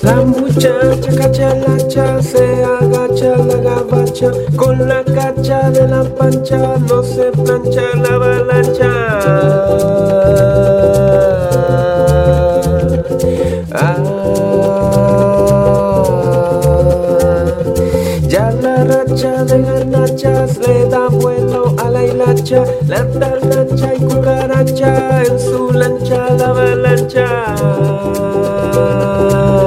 La muchacha cacha la hacha, se agacha la gabacha, con la cacha de la pancha no se plancha la avalancha. Ya la racha de garnachas le da vuelo a la hilacha, la talacha y cucaracha en su lancha la avalancha.